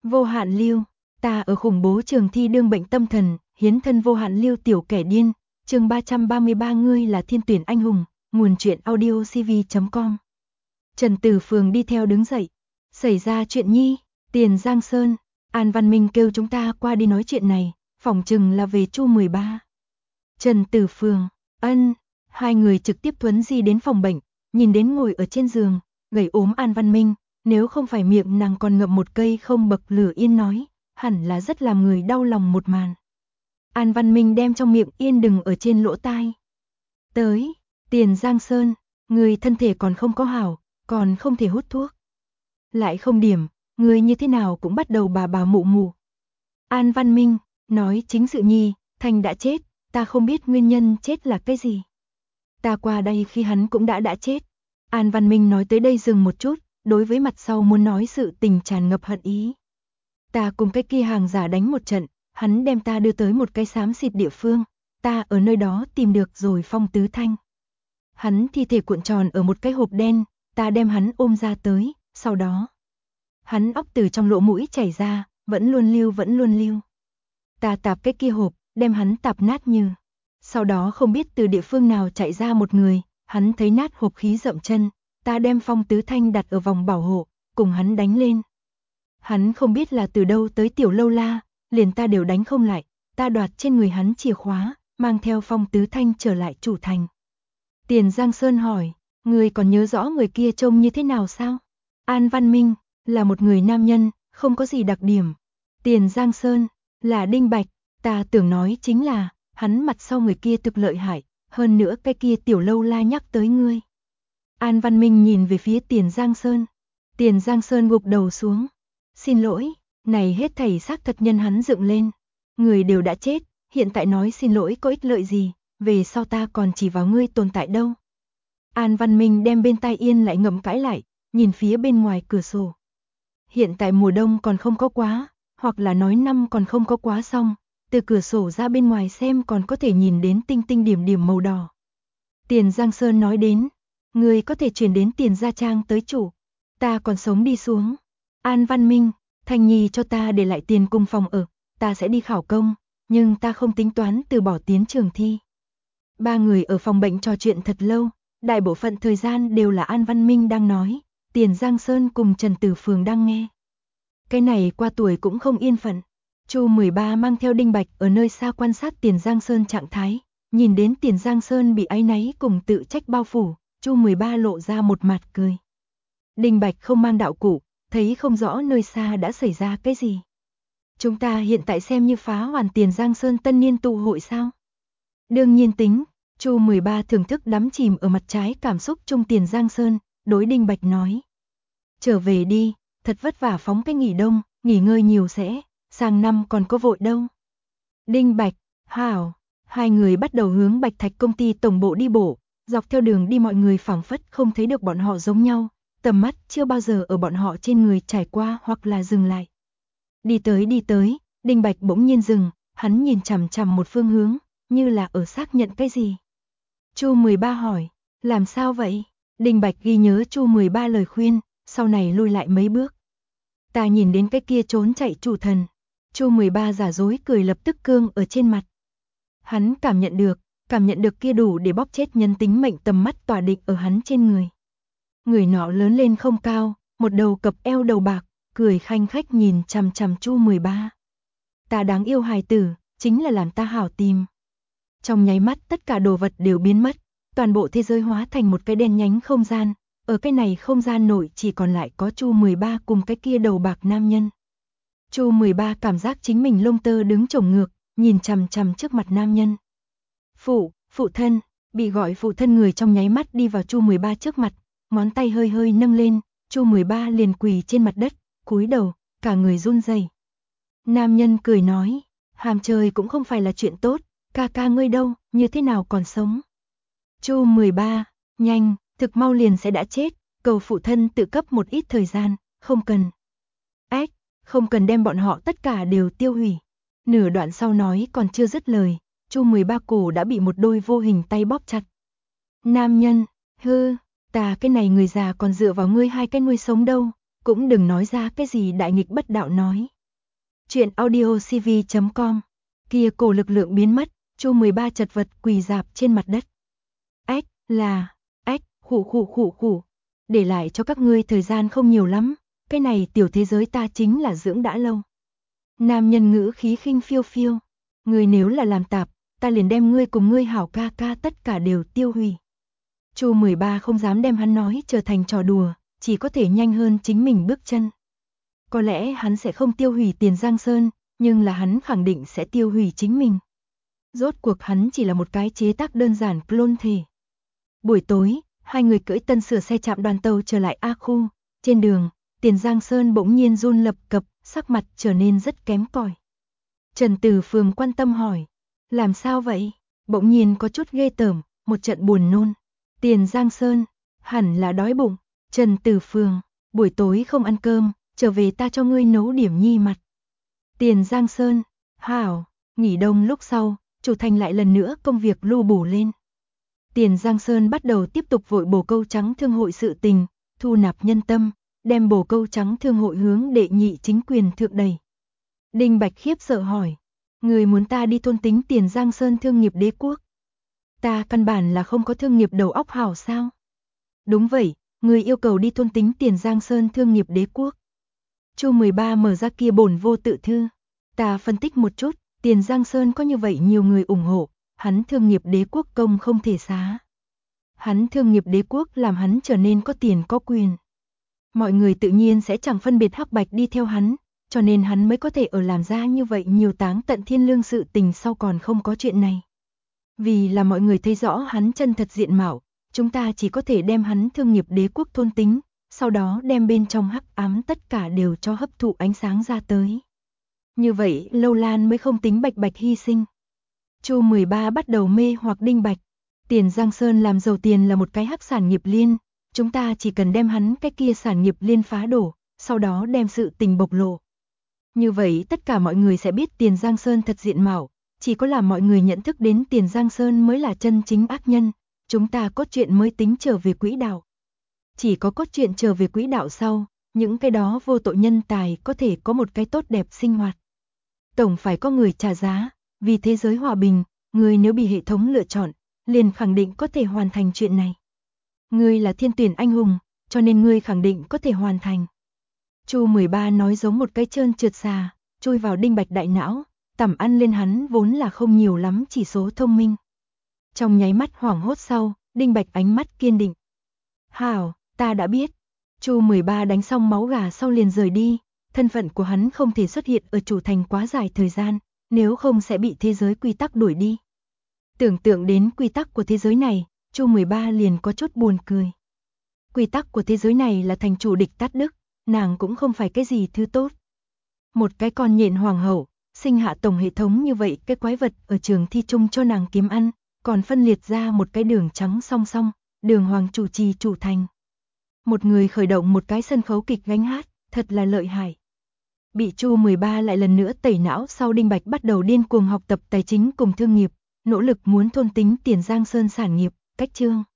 Vô Hạn Lưu, ta ở khủng bố trường thi đương bệnh tâm thần, hiến thân vô hạn lưu tiểu kẻ điên, chương 333 ngươi là thiên tuyển anh hùng, nguồn truyện audio cv.com. Trần Tử Phường đi theo đứng dậy. Xảy ra chuyện nhi, Tiền Giang Sơn, An Văn Minh kêu chúng ta qua đi nói chuyện này, phỏng chừng là về Chu 13. Trần Tử Phường, ân, hai người trực tiếp thuấn di đến phòng bệnh, nhìn đến ngồi ở trên giường, gầy ốm An Văn Minh, nếu không phải miệng nàng còn ngậm một cây không bậc lửa yên nói, hẳn là rất làm người đau lòng một màn. An Văn Minh đem trong miệng yên đừng ở trên lỗ tai. Tới, Tiền Giang Sơn, người thân thể còn không có hảo, còn không thể hút thuốc. Lại không điểm, người như thế nào cũng bắt đầu bà mụ mụ. An Văn Minh, nói chính sự nhi, Thành đã chết, ta không biết nguyên nhân chết là cái gì. Ta qua đây khi hắn cũng đã chết. An Văn Minh nói tới đây dừng một chút, đối với mặt sau muốn nói sự tình tràn ngập hận ý. Ta cùng cái kia hàng giả đánh một trận, hắn đem ta đưa tới một cái xám xịt địa phương, ta ở nơi đó tìm được rồi Phong Tứ Thanh. Hắn thi thể cuộn tròn ở một cái hộp đen, ta đem hắn ôm ra tới, sau đó hắn óc từ trong lỗ mũi chảy ra, vẫn luôn lưu. Ta tạp cái kia hộp, đem hắn tạp nát như. Sau đó không biết từ địa phương nào chạy ra một người, hắn thấy nát hộp khí dậm chân, ta đem Phong Tứ Thanh đặt ở vòng bảo hộ, cùng hắn đánh lên. Hắn không biết là từ đâu tới tiểu lâu la, liền ta đều đánh không lại, ta đoạt trên người hắn chìa khóa, mang theo Phong Tứ Thanh trở lại chủ thành. Tiền Giang Sơn hỏi, người còn nhớ rõ người kia trông như thế nào sao? An Văn Minh, là một người nam nhân, không có gì đặc điểm. Tiền Giang Sơn, là Đinh Bạch, ta tưởng nói chính là, hắn mặt sau người kia thực lợi hại, hơn nữa cái kia tiểu lâu la nhắc tới ngươi. An Văn Minh nhìn về phía Tiền Giang Sơn. Tiền Giang Sơn gục đầu xuống. Xin lỗi, này hết thảy xác thật nhân hắn dựng lên. Người đều đã chết, hiện tại nói xin lỗi có ích lợi gì, về sau ta còn chỉ vào ngươi tồn tại đâu. An Văn Minh đem bên tai yên lại ngậm cãi lại, nhìn phía bên ngoài cửa sổ. Hiện tại mùa đông còn không có quá, hoặc là nói năm còn không có quá xong, từ cửa sổ ra bên ngoài xem còn có thể nhìn đến tinh tinh điểm điểm màu đỏ. Tiền Giang Sơn nói đến, người có thể chuyển đến Tiền Gia Trang tới chủ, ta còn sống đi xuống. An Văn Minh, Thành Nhi cho ta để lại tiền cùng phòng ở, ta sẽ đi khảo công, nhưng ta không tính toán từ bỏ tiến trường thi. Ba người ở phòng bệnh trò chuyện thật lâu, đại bộ phận thời gian đều là An Văn Minh đang nói, Tiền Giang Sơn cùng Trần Tử Phường đang nghe. Cái này qua tuổi cũng không yên phận. Chu 13 mang theo Đinh Bạch ở nơi xa quan sát Tiền Giang Sơn trạng thái, nhìn đến Tiền Giang Sơn bị áy náy cùng tự trách bao phủ, Chu 13 lộ ra một mặt cười. Đinh Bạch không mang đạo cụ, thấy không rõ nơi xa đã xảy ra cái gì. Chúng ta hiện tại xem như phá hoàn Tiền Giang Sơn tân niên tụ hội sao? Đương nhiên tính, Chu 13 thưởng thức đắm chìm ở mặt trái cảm xúc trong Tiền Giang Sơn, đối Đinh Bạch nói. Trở về đi, thật vất vả phóng cái nghỉ đông, nghỉ ngơi nhiều sẽ, sang năm còn có vội đâu. Đinh Bạch, hảo, hai người bắt đầu hướng Bạch Thạch công ty tổng bộ đi bộ, dọc theo đường đi mọi người phảng phất không thấy được bọn họ giống nhau, tầm mắt chưa bao giờ ở bọn họ trên người trải qua hoặc là dừng lại. Đi tới, Đinh Bạch bỗng nhiên dừng, hắn nhìn chằm chằm một phương hướng, như là ở xác nhận cái gì. Chu 13 hỏi, làm sao vậy? Đinh Bạch ghi nhớ Chu 13 lời khuyên, sau này lui lại mấy bước. Ta nhìn đến cái kia trốn chạy chủ thần. Chu 13 giả dối cười lập tức cương ở trên mặt. Hắn cảm nhận được kia đủ để bóp chết nhân tính mệnh tầm mắt tỏa định ở hắn trên người. Người nọ lớn lên không cao, một đầu cập eo đầu bạc, cười khanh khách nhìn chằm chằm Chu 13. Ta đáng yêu hài tử, chính là làm ta hảo tìm. Trong nháy mắt tất cả đồ vật đều biến mất, toàn bộ thế giới hóa thành một cái đen nhánh không gian, ở cái này không gian nội chỉ còn lại có Chu 13 cùng cái kia đầu bạc nam nhân. Chu 13 cảm giác chính mình lông tơ đứng chổng ngược, nhìn chằm chằm trước mặt nam nhân. Phụ thân, bị gọi phụ thân người trong nháy mắt đi vào Chu 13 trước mặt, ngón tay hơi hơi nâng lên, Chu 13 liền quỳ trên mặt đất, cúi đầu, cả người run rẩy. Nam nhân cười nói, hàm trời cũng không phải là chuyện tốt, ca ca ngươi đâu, như thế nào còn sống. Chu 13, nhanh, thực mau liền sẽ đã chết, cầu phụ thân tự cấp một ít thời gian, không cần. Không cần đem bọn họ tất cả đều tiêu hủy. Nửa đoạn sau nói còn chưa dứt lời, Chu 13 cổ đã bị một đôi vô hình tay bóp chặt. Nam nhân, ta cái này người già còn dựa vào ngươi hai cái nuôi sống đâu, cũng đừng nói ra cái gì đại nghịch bất đạo nói. Chuyện audiocv.com. Kia cổ lực lượng biến mất, Chu 13 chật vật quỳ rạp trên mặt đất. Khủ. Để lại cho các ngươi thời gian không nhiều lắm, cái này tiểu thế giới ta chính là dưỡng đã lâu. Nam nhân ngữ khí khinh phiêu phiêu. Ngươi nếu là làm tạp, ta liền đem ngươi cùng ngươi hảo ca ca tất cả đều tiêu hủy. Chu 13 không dám đem hắn nói trở thành trò đùa, chỉ có thể nhanh hơn chính mình bước chân. Có lẽ hắn sẽ không tiêu hủy Tiền Giang Sơn, nhưng là hắn khẳng định sẽ tiêu hủy chính mình. Rốt cuộc hắn chỉ là một cái chế tác đơn giản clone thể. Buổi tối, hai người cưỡi tân sửa xe chạm đoàn tàu trở lại A khu. Trên đường, Tiền Giang Sơn bỗng nhiên run lập cập, sắc mặt trở nên rất kém cỏi. Trần Tử Phường quan tâm hỏi, làm sao vậy? Bỗng nhiên có chút ghê tởm, một trận buồn nôn. Tiền Giang Sơn, hẳn là đói bụng. Trần Tử Phường, buổi tối không ăn cơm, trở về ta cho ngươi nấu điểm nhi mặt. Tiền Giang Sơn, hảo, nghỉ đông lúc sau, chủ thành lại lần nữa công việc lưu bổ lên. Tiền Giang Sơn bắt đầu tiếp tục vội bổ câu trắng thương hội sự tình, thu nạp nhân tâm, đem bổ câu trắng thương hội hướng đệ nhị chính quyền thượng đẩy. Đinh Bạch khiếp sợ hỏi, người muốn ta đi thôn tính Tiền Giang Sơn thương nghiệp đế quốc? Ta căn bản là không có thương nghiệp đầu óc hảo sao? Đúng vậy, người yêu cầu đi thôn tính Tiền Giang Sơn thương nghiệp đế quốc. Chu 13 mở ra kia bổn vô tự thư. Ta phân tích một chút, Tiền Giang Sơn có như vậy nhiều người ủng hộ, hắn thương nghiệp đế quốc công không thể xá. Hắn thương nghiệp đế quốc làm hắn trở nên có tiền có quyền. Mọi người tự nhiên sẽ chẳng phân biệt hắc bạch đi theo hắn, cho nên hắn mới có thể ở làm ra như vậy nhiều táng tận thiên lương sự tình sau còn không có chuyện này. Vì là mọi người thấy rõ hắn chân thật diện mạo, chúng ta chỉ có thể đem hắn thương nghiệp đế quốc thôn tính, sau đó đem bên trong hắc ám tất cả đều cho hấp thụ ánh sáng ra tới. Như vậy Lâu Lan mới không tính bạch bạch hy sinh. Chu 13 bắt đầu mê hoặc Đinh Bạch. Tiền Giang Sơn làm giàu tiền là một cái hắc sản nghiệp liên, chúng ta chỉ cần đem hắn cái kia sản nghiệp liên phá đổ, sau đó đem sự tình bộc lộ. Như vậy tất cả mọi người sẽ biết Tiền Giang Sơn thật diện mạo, chỉ có làm mọi người nhận thức đến Tiền Giang Sơn mới là chân chính ác nhân, chúng ta cốt truyện mới tính trở về quỹ đạo. Chỉ có cốt truyện trở về quỹ đạo sau, những cái đó vô tội nhân tài có thể có một cái tốt đẹp sinh hoạt. Tổng phải có người trả giá, vì thế giới hòa bình, người nếu bị hệ thống lựa chọn, liền khẳng định có thể hoàn thành chuyện này. Ngươi là thiên tuyển anh hùng, cho nên ngươi khẳng định có thể hoàn thành. Chu 13 nói giống một cái trơn trượt xà, chui vào Đinh Bạch đại não, tẩm ăn lên hắn vốn là không nhiều lắm chỉ số thông minh. Trong nháy mắt hoảng hốt sau, Đinh Bạch ánh mắt kiên định. Hảo, ta đã biết. Chu 13 đánh xong máu gà sau liền rời đi, thân phận của hắn không thể xuất hiện ở chủ thành quá dài thời gian, nếu không sẽ bị thế giới quy tắc đuổi đi. Tưởng tượng đến quy tắc của thế giới này, Chu 13 liền có chút buồn cười. Quy tắc của thế giới này là thành chủ địch tát đức, nàng cũng không phải cái gì thứ tốt. Một cái con nhện hoàng hậu, sinh hạ tổng hệ thống như vậy cái quái vật ở trường thi chung cho nàng kiếm ăn, còn phân liệt ra một cái đường trắng song song, đường hoàng chủ trì chủ thành. Một người khởi động một cái sân khấu kịch gánh hát, thật là lợi hại. Bị Chu 13 lại lần nữa tẩy não sau Đinh Bạch bắt đầu điên cuồng học tập tài chính cùng thương nghiệp, nỗ lực muốn thôn tính Tiền Giang Sơn sản nghiệp, cách chương.